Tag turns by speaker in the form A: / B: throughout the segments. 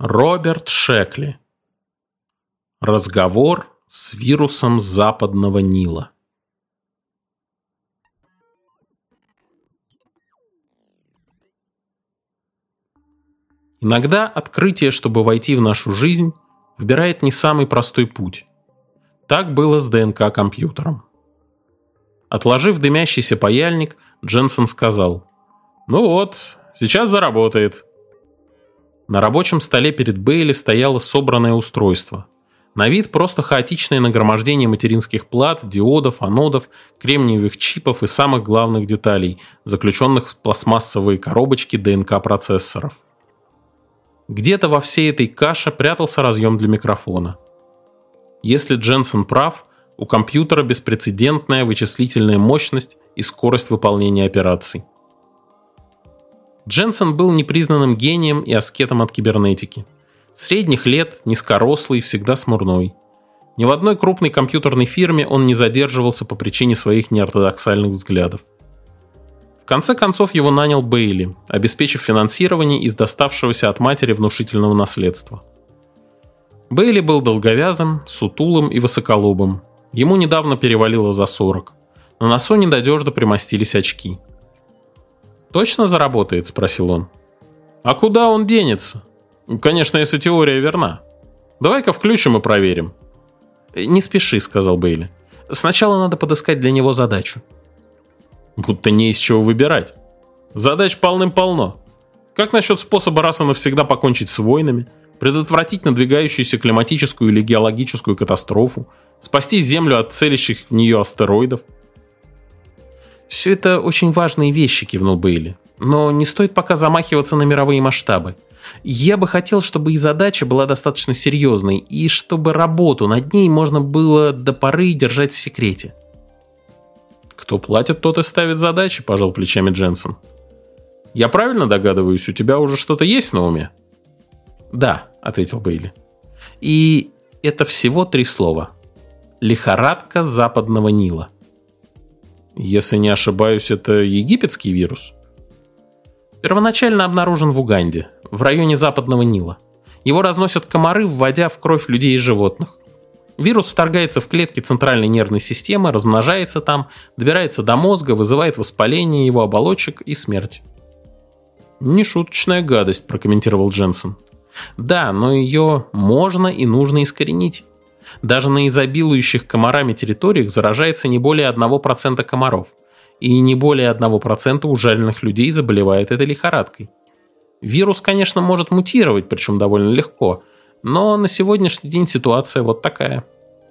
A: Роберт Шекли. Разговор с вирусом Западного Нила. Иногда открытие, чтобы войти в нашу жизнь, выбирает не самый простой путь. Так было с ДНК-компьютером. Отложив дымящийся паяльник, Дженсен сказал: «Ну вот, сейчас заработает». На рабочем столе перед Бейли стояло собранное устройство. На вид просто хаотичное нагромождение материнских плат, диодов, анодов, кремниевых чипов и самых главных деталей, заключенных в пластмассовые коробочки ДНК-процессоров. Где-то во всей этой каше прятался разъем для микрофона. Если Дженсен прав, у компьютера беспрецедентная вычислительная мощность и скорость выполнения операций. Дженсен был непризнанным гением и аскетом от кибернетики. Средних лет, низкорослый, всегда смурной. Ни в одной крупной компьютерной фирме он не задерживался по причине своих неортодоксальных взглядов. В конце концов его нанял Бейли, обеспечив финансирование из доставшегося от матери внушительного наследства. Бейли был долговязым, сутулым и высоколобым. Ему недавно перевалило за 40. На носу недодежно примостились очки. «Точно заработает?» – спросил он. «А куда он денется? Конечно, если теория верна. Давай-ка включим и проверим». «Не спеши», – сказал Бейли. «Сначала надо подыскать для него задачу». «Будто не из чего выбирать. Задач полным-полно. Как насчет способа раз и навсегда покончить с войнами, предотвратить надвигающуюся климатическую или геологическую катастрофу, спасти Землю от целящих в нее астероидов?» «Все это очень важные вещи», — кивнул Бейли. «Но не стоит пока замахиваться на мировые масштабы. Я бы хотел, чтобы и задача была достаточно серьезной, и чтобы работу над ней можно было до поры держать в секрете». «Кто платит, тот и ставит задачи», — пожал плечами Дженсен. «Я правильно догадываюсь, у тебя уже что-то есть на уме?» «Да», — ответил Бейли. «И это всего 3 слова. Лихорадка Западного Нила». «Если не ошибаюсь, это египетский вирус?» «Первоначально обнаружен в Уганде, в районе Западного Нила. Его разносят комары, вводя в кровь людей и животных. Вирус вторгается в клетки центральной нервной системы, размножается там, добирается до мозга, вызывает воспаление его оболочек и смерть». «Нешуточная гадость», – прокомментировал Дженсен. «Да, но ее можно и нужно искоренить. Даже на изобилующих комарами территориях заражается не более 1% комаров, и не более 1% ужаленных людей заболевает этой лихорадкой. Вирус, конечно, может мутировать, причем довольно легко, но на сегодняшний день ситуация вот такая».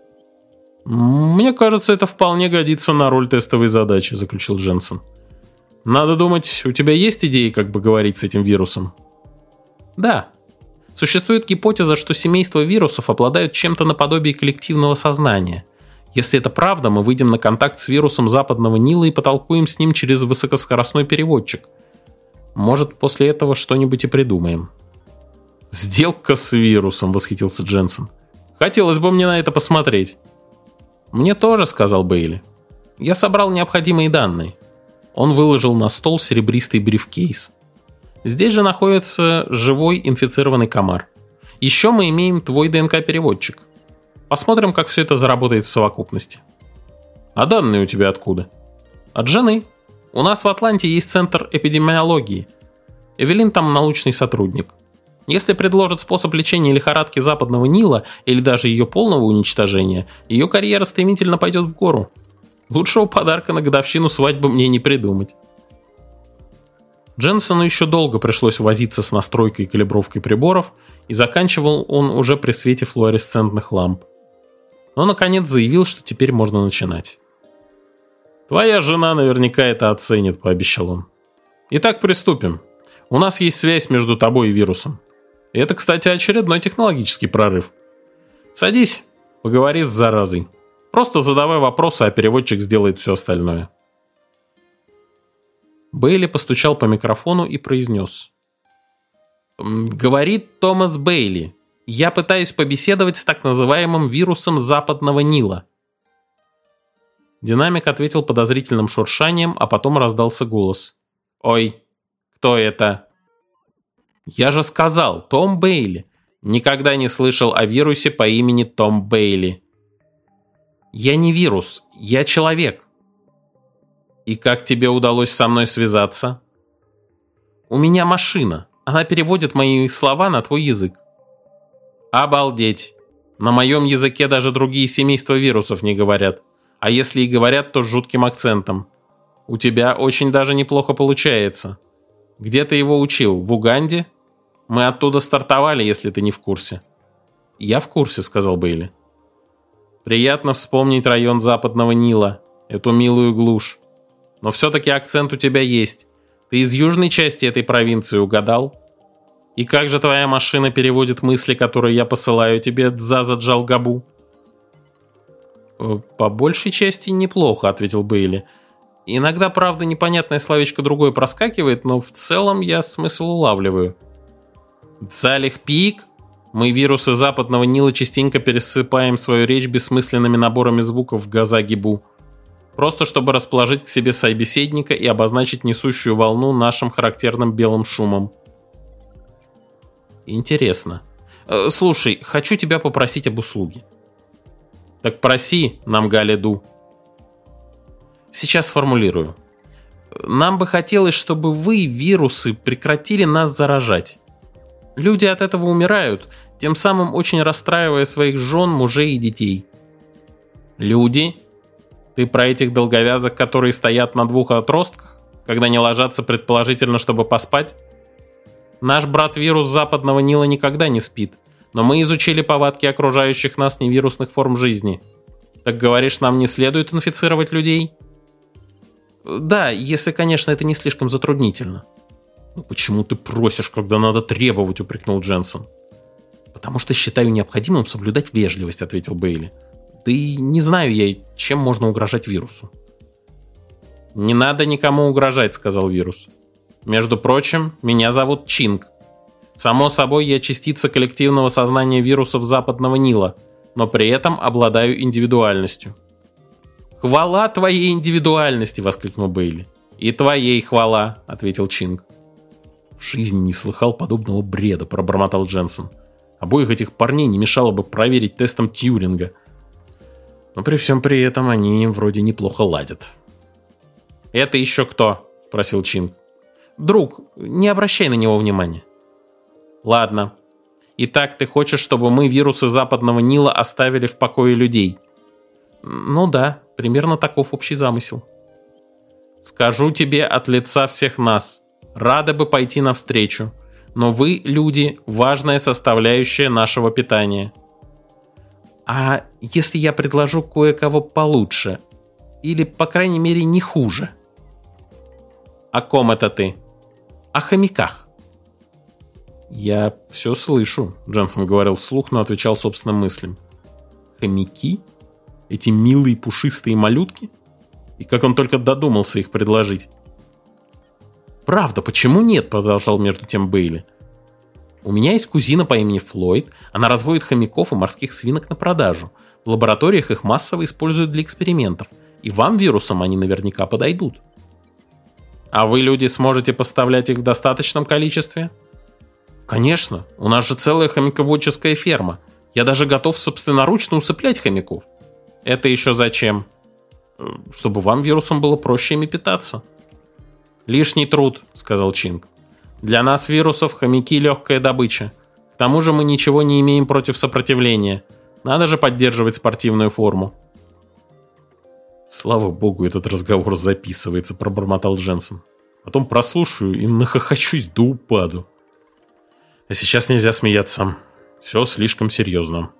A: «Мне кажется, это вполне годится на роль тестовой задачи», – заключил Дженсен. «Надо думать, у тебя есть идеи, как бы говорить с этим вирусом?» «Да. Существует гипотеза, что семейства вирусов обладают чем-то наподобие коллективного сознания. Если это правда, мы выйдем на контакт с вирусом Западного Нила и потолкуем с ним через высокоскоростной переводчик. Может, после этого что-нибудь и придумаем». «Сделка с вирусом», — восхитился Дженсен. «Хотелось бы мне на это посмотреть». «Мне тоже», — сказал Бейли. «Я собрал необходимые данные». Он выложил на стол серебристый брифкейс. «Здесь же находится живой инфицированный комар. Еще мы имеем твой ДНК-переводчик. Посмотрим, как все это заработает в совокупности». «А данные у тебя откуда?» «От жены. У нас в Атланте есть центр эпидемиологии. Эвелин там научный сотрудник. Если предложат способ лечения лихорадки Западного Нила или даже ее полного уничтожения, ее карьера стремительно пойдет в гору. Лучшего подарка на годовщину свадьбы мне не придумать». Дженсену еще долго пришлось возиться с настройкой и калибровкой приборов, и заканчивал он уже при свете флуоресцентных ламп. Но наконец заявил, что теперь можно начинать. «Твоя жена наверняка это оценит», — пообещал он. «Итак, приступим. У нас есть связь между тобой и вирусом. И это, кстати, очередной технологический прорыв. Садись, поговори с заразой. Просто задавай вопросы, а переводчик сделает все остальное». Бейли постучал по микрофону и произнес: «Говорит Томас Бейли. Я пытаюсь побеседовать с так называемым вирусом Западного Нила». Динамик ответил подозрительным шуршанием, а потом раздался голос. «Ой, кто это?» «Я же сказал, Том Бейли. Никогда не слышал о вирусе по имени Том Бейли. Я не вирус, я человек. И как тебе удалось со мной связаться? У меня машина. Она переводит мои слова на твой язык. Обалдеть. На моем языке даже другие семейства вирусов не говорят. А если и говорят, то с жутким акцентом. У тебя очень даже неплохо получается. Где ты его учил? В Уганде? Мы оттуда стартовали, если ты не в курсе. Я в курсе, сказал Бейли. Приятно вспомнить район Западного Нила, эту милую глушь. Но все-таки акцент у тебя есть. Ты из южной части этой провинции, угадал? И как же твоя машина переводит мысли, которые я посылаю тебе, Дзаза Джалгабу? По большей части неплохо, ответил Бейли. Иногда, правда, непонятное словечко другое проскакивает, но в целом я смысл улавливаю. Дзалих Пик? Мы, вирусы Западного Нила, частенько пересыпаем свою речь бессмысленными наборами звуков в Газа-Гибу. Просто чтобы расположить к себе собеседника и обозначить несущую волну нашим характерным белым шумом. Интересно. Слушай, хочу тебя попросить об услуге. Так проси, Намгаледу. Сейчас сформулирую. Нам бы хотелось, чтобы вы, вирусы, прекратили нас заражать. Люди от этого умирают, тем самым очень расстраивая своих жен, мужей и детей. Люди? Ты про этих долговязок, которые стоят на двух отростках, когда не ложатся предположительно, чтобы поспать? Наш брат-вирус Западного Нила никогда не спит, но мы изучили повадки окружающих нас невирусных форм жизни. Так говоришь, нам не следует инфицировать людей? Да, если, конечно, это не слишком затруднительно. Ну почему ты просишь, когда надо требовать, упрекнул Дженсен. Потому что считаю необходимым соблюдать вежливость, ответил Бейли. Да и не знаю я, чем можно угрожать вирусу. Не надо никому угрожать, сказал вирус. Между прочим, меня зовут Чинг. Само собой, я частица коллективного сознания вирусов Западного Нила, но при этом обладаю индивидуальностью. «Хвала твоей индивидуальности!» — воскликнул Бейли. «И твоей хвала!» — ответил Чинг. «В жизни не слыхал подобного бреда», — пробормотал Дженсен. «Обоих этих парней не мешало бы проверить тестом Тьюринга. Но при всем при этом они вроде неплохо ладят». «Это еще кто?» — спросил Чинг. «Друг, не обращай на него внимания». «Ладно. Итак, ты хочешь, чтобы мы, вирусы Западного Нила, оставили в покое людей?» «Ну да, примерно таков общий замысел». «Скажу тебе от лица всех нас. Рады бы пойти навстречу. Но вы, люди, важная составляющая нашего питания». «А если я предложу кое-кого получше? Или, по крайней мере, не хуже?» «О ком это ты?» «О хомяках». «Я все слышу», — Дженсен говорил вслух, но отвечал собственным мыслям. «Хомяки? Эти милые пушистые малютки? И как он только додумался их предложить?» «Правда, почему нет?» — продолжал между тем Бейли. «У меня есть кузина по имени Флойд. Она разводит хомяков и морских свинок на продажу. В лабораториях их массово используют для экспериментов. И вам, вирусам, они наверняка подойдут». «А вы, люди, сможете поставлять их в достаточном количестве?» «Конечно, у нас же целая хомяководческая ферма. Я даже готов собственноручно усыплять хомяков». «Это еще зачем?» «Чтобы вам, вирусам, было проще ими питаться». «Лишний труд», — сказал Чинг. «Для нас, вирусов, хомяки — легкая добыча. К тому же мы ничего не имеем против сопротивления. Надо же поддерживать спортивную форму». «Слава богу, этот разговор записывается», — пробормотал Дженсен. «Потом прослушаю и нахохочусь до упаду. А сейчас нельзя смеяться. Все слишком серьезно».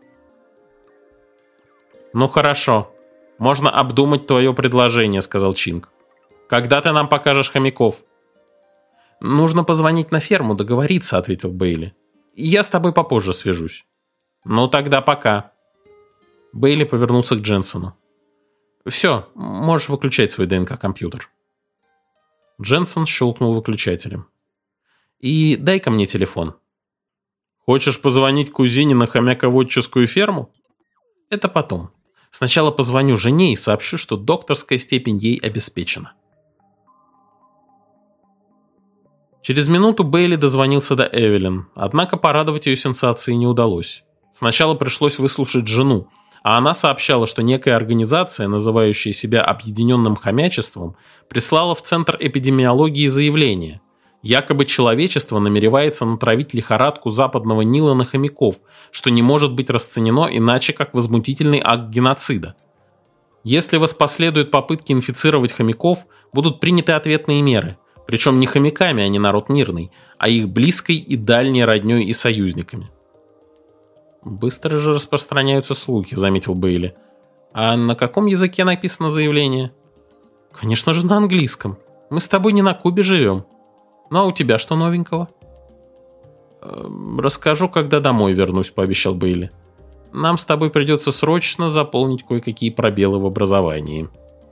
A: «Ну хорошо. Можно обдумать твое предложение», — сказал Чинг. «Когда ты нам покажешь хомяков?» «Нужно позвонить на ферму, договориться», — ответил Бейли. «Я с тобой попозже свяжусь». «Ну тогда пока». Бейли повернулся к Дженсену. «Все, можешь выключать свой ДНК-компьютер». Дженсен щелкнул выключателем. «И дай-ка мне телефон». «Хочешь позвонить кузине на хомяководческую ферму?» «Это потом. Сначала позвоню жене и сообщу, что докторская степень ей обеспечена». Через минуту Бейли дозвонился до Эвелин, однако порадовать ее сенсацией не удалось. Сначала пришлось выслушать жену, а она сообщала, что некая организация, называющая себя Объединенным хомячеством, прислала в Центр эпидемиологии заявление. Якобы человечество намеревается натравить лихорадку Западного Нила на хомяков, что не может быть расценено иначе, как возмутительный акт геноцида. Если воспоследуют попытки инфицировать хомяков, будут приняты ответные меры, причем не хомяками, они народ мирный, а их близкой и дальней роднёй и союзниками. «Быстро же распространяются слухи», — заметил Бейли. «А на каком языке написано заявление?» «Конечно же на английском. Мы с тобой не на Кубе живем. Ну а у тебя что новенького?» «Расскажу, когда домой вернусь», — пообещал Бейли. «Нам с тобой придется срочно заполнить кое-какие пробелы в образовании».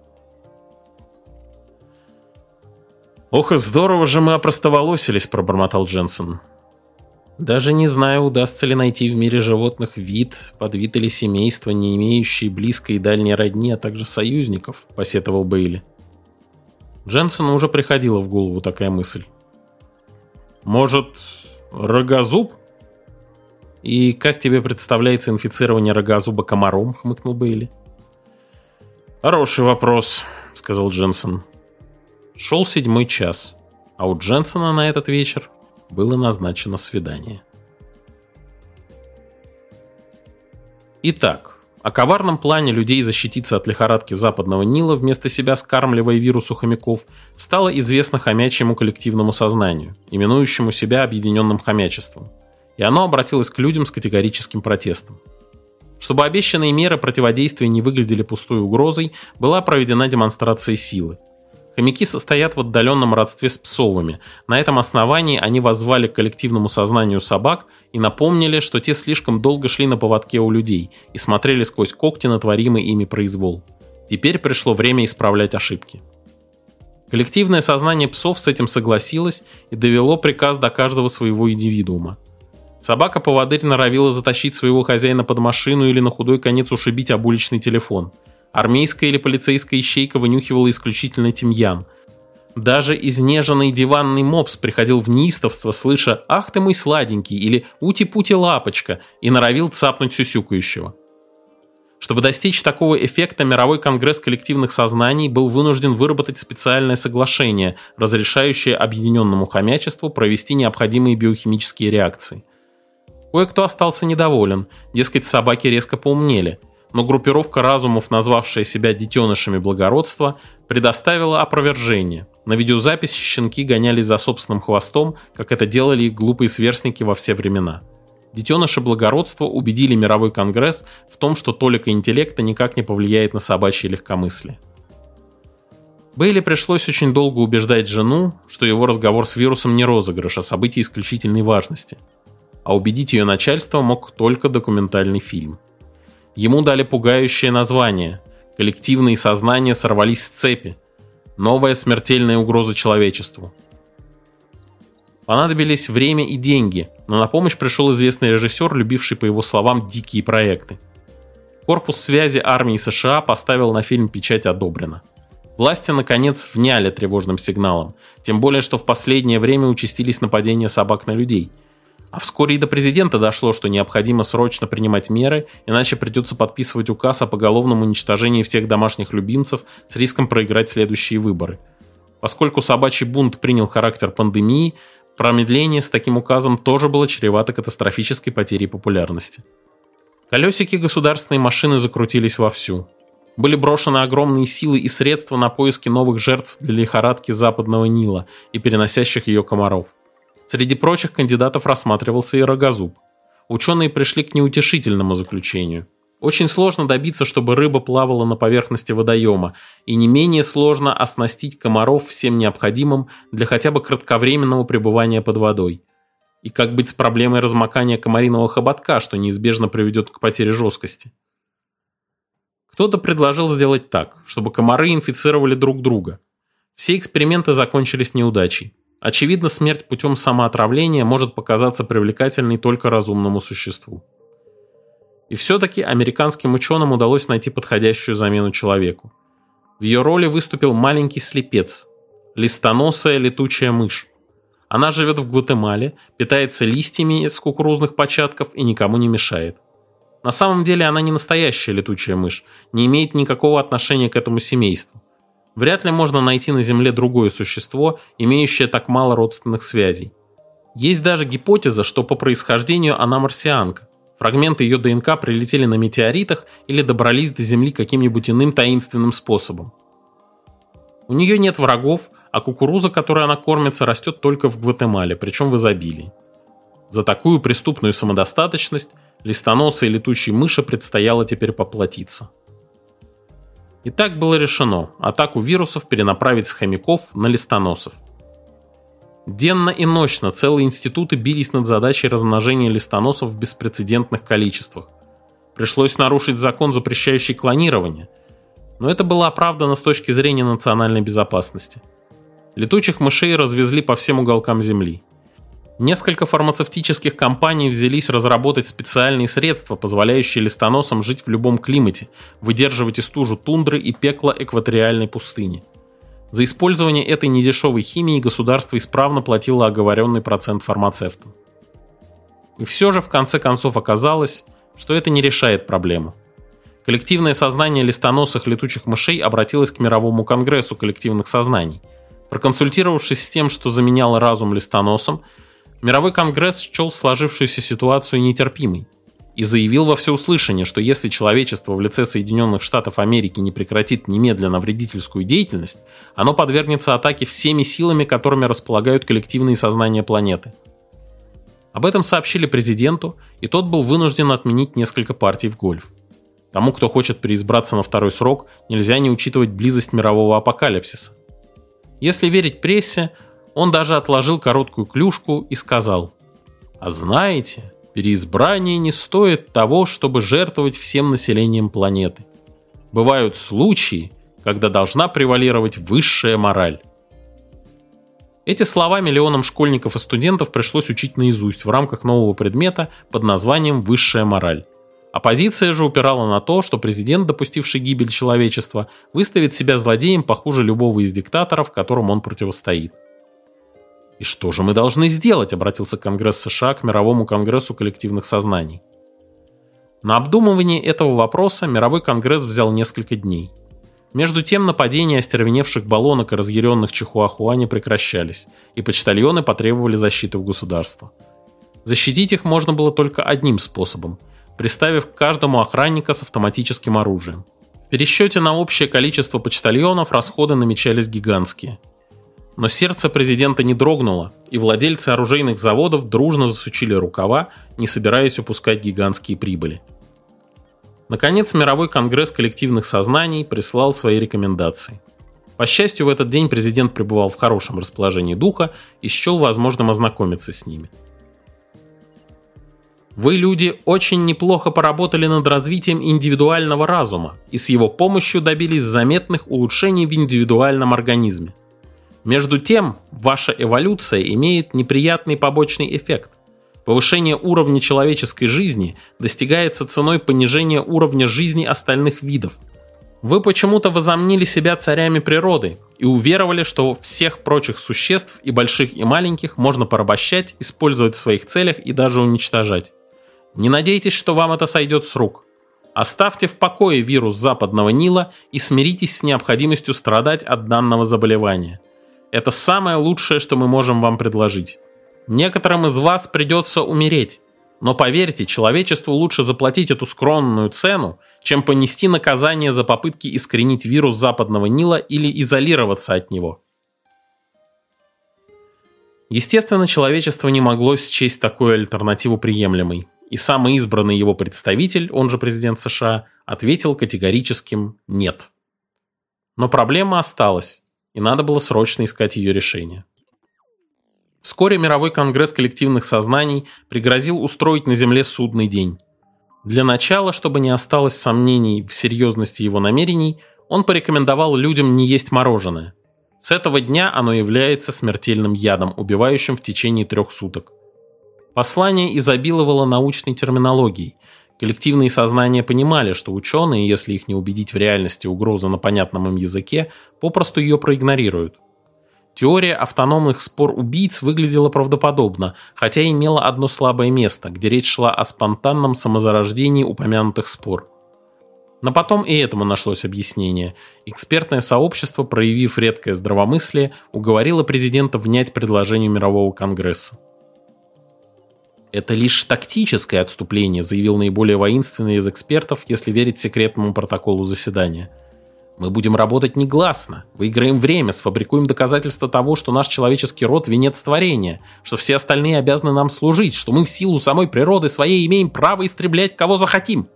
A: «Ох и здорово же мы опростоволосились», — пробормотал Дженсен. «Даже не знаю, удастся ли найти в мире животных вид, подвид или семейство, не имеющие близкой и дальней родни, а также союзников», — посетовал Бейли. Дженсену уже приходила в голову такая мысль. «Может, рогозуб?» «И как тебе представляется инфицирование рогозуба комаром?» — хмыкнул Бейли. «Хороший вопрос», — сказал Дженсен. Шел 7-й час, а у Дженсена на этот вечер было назначено свидание. Итак, о коварном плане людей защититься от лихорадки Западного Нила, вместо себя скармливая вирусу хомяков, стало известно хомячьему коллективному сознанию, именующему себя Объединенным хомячеством, и оно обратилось к людям с категорическим протестом. Чтобы обещанные меры противодействия не выглядели пустой угрозой, была проведена демонстрация силы. Хомяки состоят в отдаленном родстве с псовыми. На этом основании они воззвали к коллективному сознанию собак и напомнили, что те слишком долго шли на поводке у людей и смотрели сквозь когти на творимый ими произвол. Теперь пришло время исправлять ошибки. Коллективное сознание псов с этим согласилось и довело приказ до каждого своего индивидуума. Собака-поводырь норовила затащить своего хозяина под машину или на худой конец ушибить об уличный телефон. Армейская или полицейская ищейка вынюхивала исключительно тимьян. Даже изнеженный диванный мопс приходил в неистовство, слыша «Ах ты мой сладенький» или «Ути-пути лапочка» и норовил цапнуть сюсюкающего. Чтобы достичь такого эффекта, Мировой конгресс коллективных сознаний был вынужден выработать специальное соглашение, разрешающее Объединенному хомячеству провести необходимые биохимические реакции. Кое-кто остался недоволен, дескать, собаки резко поумнели. Но группировка разумов, назвавшая себя детенышами благородства, предоставила опровержение. На видеозаписи щенки гонялись за собственным хвостом, как это делали их глупые сверстники во все времена. Детеныши благородства убедили Мировой конгресс в том, что толика интеллекта никак не повлияет на собачье легкомыслие. Бейли пришлось очень долго убеждать жену, что его разговор с вирусом не розыгрыш, а событие исключительной важности. А убедить ее начальство мог только документальный фильм. Ему дали пугающее название «Коллективные сознания сорвались с цепи. Новая смертельная угроза человечеству». Понадобились время и деньги, но на помощь пришел известный режиссер, любивший, по его словам, дикие проекты. Корпус связи армии США поставил на фильм печать «Одобрено». Власти, наконец, вняли тревожным сигналам, тем более, что в последнее время участились нападения собак на людей. А вскоре и до президента дошло, что необходимо срочно принимать меры, иначе придется подписывать указ о поголовном уничтожении всех домашних любимцев с риском проиграть следующие выборы. Поскольку собачий бунт принял характер пандемии, промедление с таким указом тоже было чревато катастрофической потерей популярности. Колесики государственной машины закрутились вовсю. Были брошены огромные силы и средства на поиски новых жертв для лихорадки Западного Нила и переносящих ее комаров. Среди прочих кандидатов рассматривался и рогозуб. Ученые пришли к неутешительному заключению. Очень сложно добиться, чтобы рыба плавала на поверхности водоема, и не менее сложно оснастить комаров всем необходимым для хотя бы кратковременного пребывания под водой. И как быть с проблемой размокания комариного хоботка, что неизбежно приведет к потере жесткости? Кто-то предложил сделать так, чтобы комары инфицировали друг друга. Все эксперименты закончились неудачей. Очевидно, смерть путем самоотравления может показаться привлекательной только разумному существу. И все-таки американским ученым удалось найти подходящую замену человеку. В ее роли выступил маленький слепец, листоносая летучая мышь. Она живет в Гватемале, питается листьями с кукурузных початков и никому не мешает. На самом деле она не настоящая летучая мышь, не имеет никакого отношения к этому семейству. Вряд ли можно найти на Земле другое существо, имеющее так мало родственных связей. Есть даже гипотеза, что по происхождению она марсианка. Фрагменты ее ДНК прилетели на метеоритах или добрались до Земли каким-нибудь иным таинственным способом. У нее нет врагов, а кукуруза, которой она кормится, растет только в Гватемале, причем в изобилии. За такую преступную самодостаточность листоносой летучей мыши предстояло теперь поплатиться. И так было решено атаку вирусов перенаправить с хомяков на листоносов. Денно и ночно целые институты бились над задачей размножения листоносов в беспрецедентных количествах. Пришлось нарушить закон, запрещающий клонирование, но это было оправдано с точки зрения национальной безопасности. Летучих мышей развезли по всем уголкам Земли. Несколько фармацевтических компаний взялись разработать специальные средства, позволяющие листоносам жить в любом климате, выдерживать и стужу тундры и пекла экваториальной пустыни. За использование этой недешевой химии государство исправно платило оговоренный процент фармацевтам. И все же в конце концов оказалось, что это не решает проблему. Коллективное сознание листоносых летучих мышей обратилось к Мировому конгрессу коллективных сознаний. Проконсультировавшись с тем, что заменяло разум листоносам, Мировой конгресс счел сложившуюся ситуацию нетерпимой и заявил во всеуслышание, что если человечество в лице Соединенных Штатов Америки не прекратит немедленно вредительскую деятельность, оно подвергнется атаке всеми силами, которыми располагают коллективные сознания планеты. Об этом сообщили президенту, и тот был вынужден отменить несколько партий в гольф. Тому, кто хочет переизбраться на второй срок, нельзя не учитывать близость мирового апокалипсиса. Если верить прессе, он даже отложил короткую клюшку и сказал: «А знаете, переизбрание не стоит того, чтобы жертвовать всем населением планеты. Бывают случаи, когда должна превалировать высшая мораль». Эти слова миллионам школьников и студентов пришлось учить наизусть в рамках нового предмета под названием «Высшая мораль». Оппозиция же упирала на то, что президент, допустивший гибель человечества, выставит себя злодеем похуже любого из диктаторов, которым он противостоит. «И что же мы должны сделать?» — обратился Конгресс США к Мировому конгрессу коллективных сознаний. На обдумывание этого вопроса Мировой конгресс взял несколько дней. Между тем нападения остервеневших баллонок и разъяренных чихуахуа не прекращались, и почтальоны потребовали защиты у государства. Защитить их можно было только одним способом — приставив к каждому охранника с автоматическим оружием. В пересчете на общее количество почтальонов расходы намечались гигантские. Но сердце президента не дрогнуло, и владельцы оружейных заводов дружно засучили рукава, не собираясь упускать гигантские прибыли. Наконец, Мировой конгресс коллективных сознаний прислал свои рекомендации. По счастью, в этот день президент пребывал в хорошем расположении духа и счел возможным ознакомиться с ними. Вы, люди, очень неплохо поработали над развитием индивидуального разума и с его помощью добились заметных улучшений в индивидуальном организме. Между тем, ваша эволюция имеет неприятный побочный эффект. Повышение уровня человеческой жизни достигается ценой понижения уровня жизни остальных видов. Вы почему-то возомнили себя царями природы и уверовали, что всех прочих существ, и больших, и маленьких, можно порабощать, использовать в своих целях и даже уничтожать. Не надейтесь, что вам это сойдет с рук. Оставьте в покое вирус Западного Нила и смиритесь с необходимостью страдать от данного заболевания. Это самое лучшее, что мы можем вам предложить. Некоторым из вас придется умереть, но поверьте, человечеству лучше заплатить эту скромную цену, чем понести наказание за попытки искоренить вирус Западного Нила или изолироваться от него. Естественно, человечество не могло счесть такую альтернативу приемлемой, и самый избранный его представитель, он же президент США, ответил категорическим «нет». Но проблема осталась, и надо было срочно искать ее решение. Вскоре Мировой конгресс коллективных сознаний пригрозил устроить на Земле судный день. Для начала, чтобы не осталось сомнений в серьезности его намерений, он порекомендовал людям не есть мороженое. С этого дня оно является смертельным ядом, убивающим в течение 3 суток. Послание изобиловало научной терминологией. Коллективные сознания понимали, что ученые, если их не убедить в реальности угрозы на понятном им языке, попросту ее проигнорируют. Теория автономных спор убийц выглядела правдоподобно, хотя и имела одно слабое место, где речь шла о спонтанном самозарождении упомянутых спор. Но потом и этому нашлось объяснение. Экспертное сообщество, проявив редкое здравомыслие, уговорило президента внять предложению Мирового конгресса. «Это лишь тактическое отступление», заявил наиболее воинственный из экспертов, если верить секретному протоколу заседания. «Мы будем работать негласно, выиграем время, сфабрикуем доказательства того, что наш человеческий род – венец творения, что все остальные обязаны нам служить, что мы в силу самой природы своей имеем право истреблять кого захотим».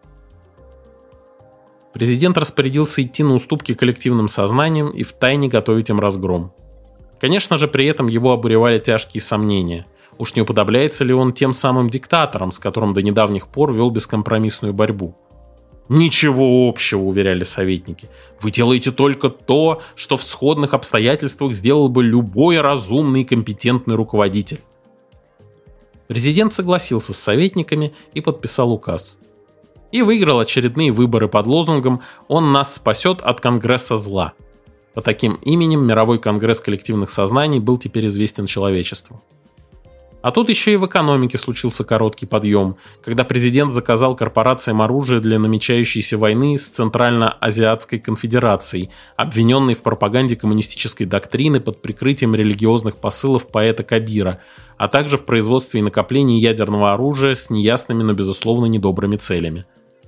A: Президент распорядился идти на уступки коллективным сознанием и втайне готовить им разгром. Конечно же, при этом его обуревали тяжкие сомнения. Уж не уподобляется ли он тем самым диктаторам, с которым до недавних пор вел бескомпромиссную борьбу? «Ничего общего», — уверяли советники. «Вы делаете только то, что в сходных обстоятельствах сделал бы любой разумный и компетентный руководитель». Президент согласился с советниками и подписал указ. И выиграл очередные выборы под лозунгом «Он нас спасет от Конгресса зла». По таким именем Мировой конгресс коллективных сознаний был теперь известен человечеству. А тут еще и в экономике случился короткий подъем, когда президент заказал корпорациям оружие для намечающейся войны с Центрально-Азиатской конфедерацией, обвиненной в пропаганде коммунистической доктрины под прикрытием религиозных посылов поэта Кабира, а также в производстве и накоплении ядерного оружия с неясными, но безусловно недобрыми целями.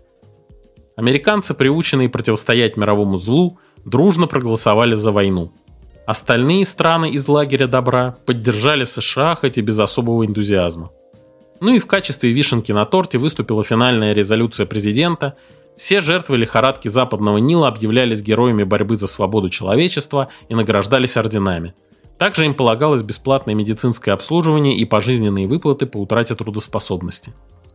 A: Американцы, приученные противостоять мировому злу, дружно проголосовали за войну. Остальные страны из лагеря добра поддержали США, хоть и без особого энтузиазма. Ну и в качестве вишенки на торте выступила финальная резолюция президента. Все жертвы лихорадки Западного Нила объявлялись героями борьбы за свободу человечества и награждались орденами. Также им полагалось бесплатное медицинское обслуживание и пожизненные выплаты по утрате трудоспособности.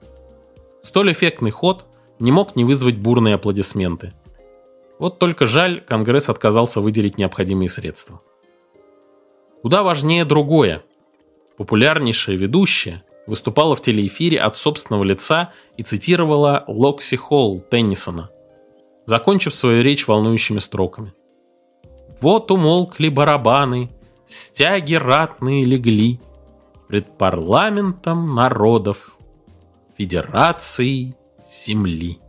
A: Столь эффектный ход не мог не вызвать бурные аплодисменты. Вот только жаль, Конгресс отказался выделить необходимые средства. Куда важнее другое. Популярнейшая ведущая выступала в телеэфире от собственного лица и цитировала Локси Холл Теннисона, закончив свою речь волнующими строками. «Вот умолкли барабаны, стяги ратные легли пред парламентом народов, Федерацией земли».